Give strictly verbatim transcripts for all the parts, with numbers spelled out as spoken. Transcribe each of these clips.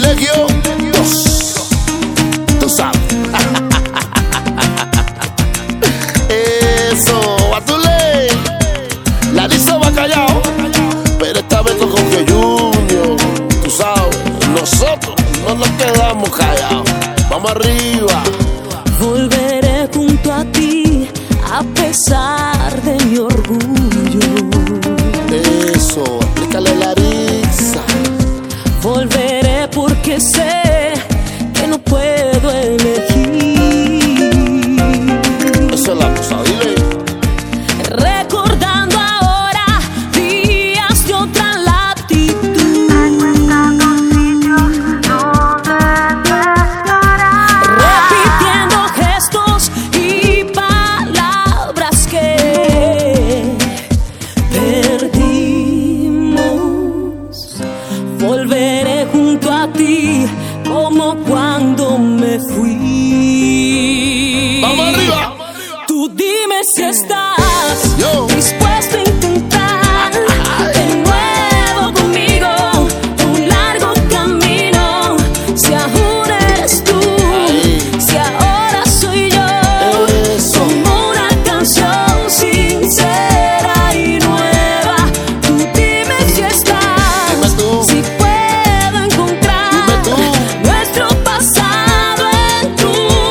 Privilegio dos. Tú sabes. Eso, Batule. La Lisa Bacallao. Pero esta vez con Jorge Junior. Tú sabes, nosotros no nos quedamos callados. Vamos arriba. Volveré junto a ti a pesar de mi orgullo. Eso, explícale la risa. Volveré porque sé que no puedo elegir. Esa es la cosa, dile. Recordando ahora días de otra latitud. Repitiendo gestos y palabras que perdimos. Volveré junto a ti como cuando me fui. ¡Vamos arriba! Tú dime si estás Yo. dispuesto a intentar de nuevo conmigo un largo camino. Si aún eres tú, Ahí. si ahora soy yo, Eso. como una canción sincera y nueva. Tú dime si estás, Dime tú. si puedo encontrar Dime tú. nuestro pasado en tu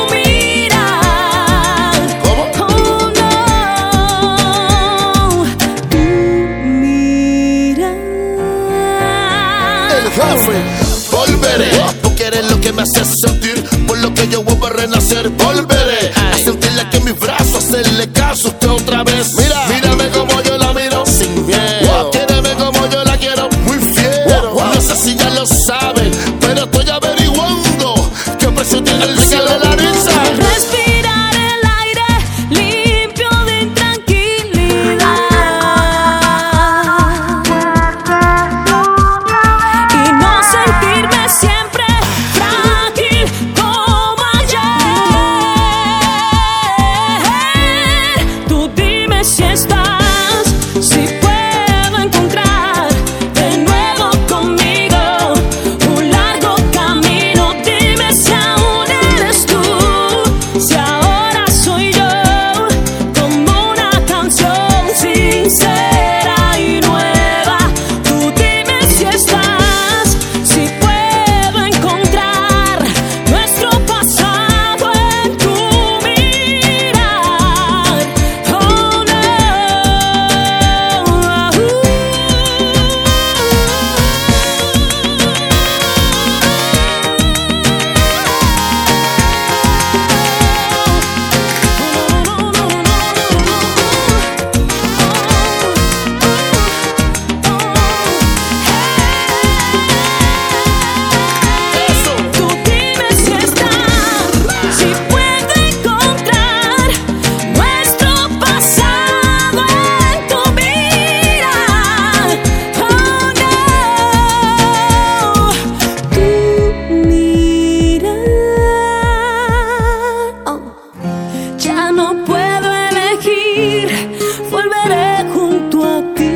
mirar. ¿Cómo? Oh no, tu mirar. El jefe. Volveré, porque eres lo que me hace sentir, por lo que yo vuelvo a renacer. Volveré a sentirle que en mis brazos, hacerle caso a usted otra vez. Mira, mírame como yo la miro, sin miedo. Quiéreme como yo la quiero, muy fiero. No sé si ya lo saben, pero estoy averiguando qué precio tiene el cielo de la risa. Respirar el aire limpio de intranquilidad y no sentirme siempre frágil como ayer. Tú dime si estás, si puedo encontrar de nuevo conmigo un largo camino. Dime si aún eres tú, si ahora soy yo, como una canción sincera y nueva. Tú dime si estás, si puedo encontrar nuestro pasado en tu mirar. Oh no. Eso. Tú dime si estás, si puedo encontrar nuestro pasado en tu mirar. Oh no, tu mirar. Oh. Ya no puedo elegir, volveré junto a ti.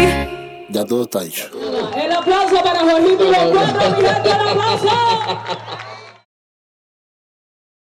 Ya todo está dicho. El aplauso para Jorgito y los cuatro, mi gente, el aplauso.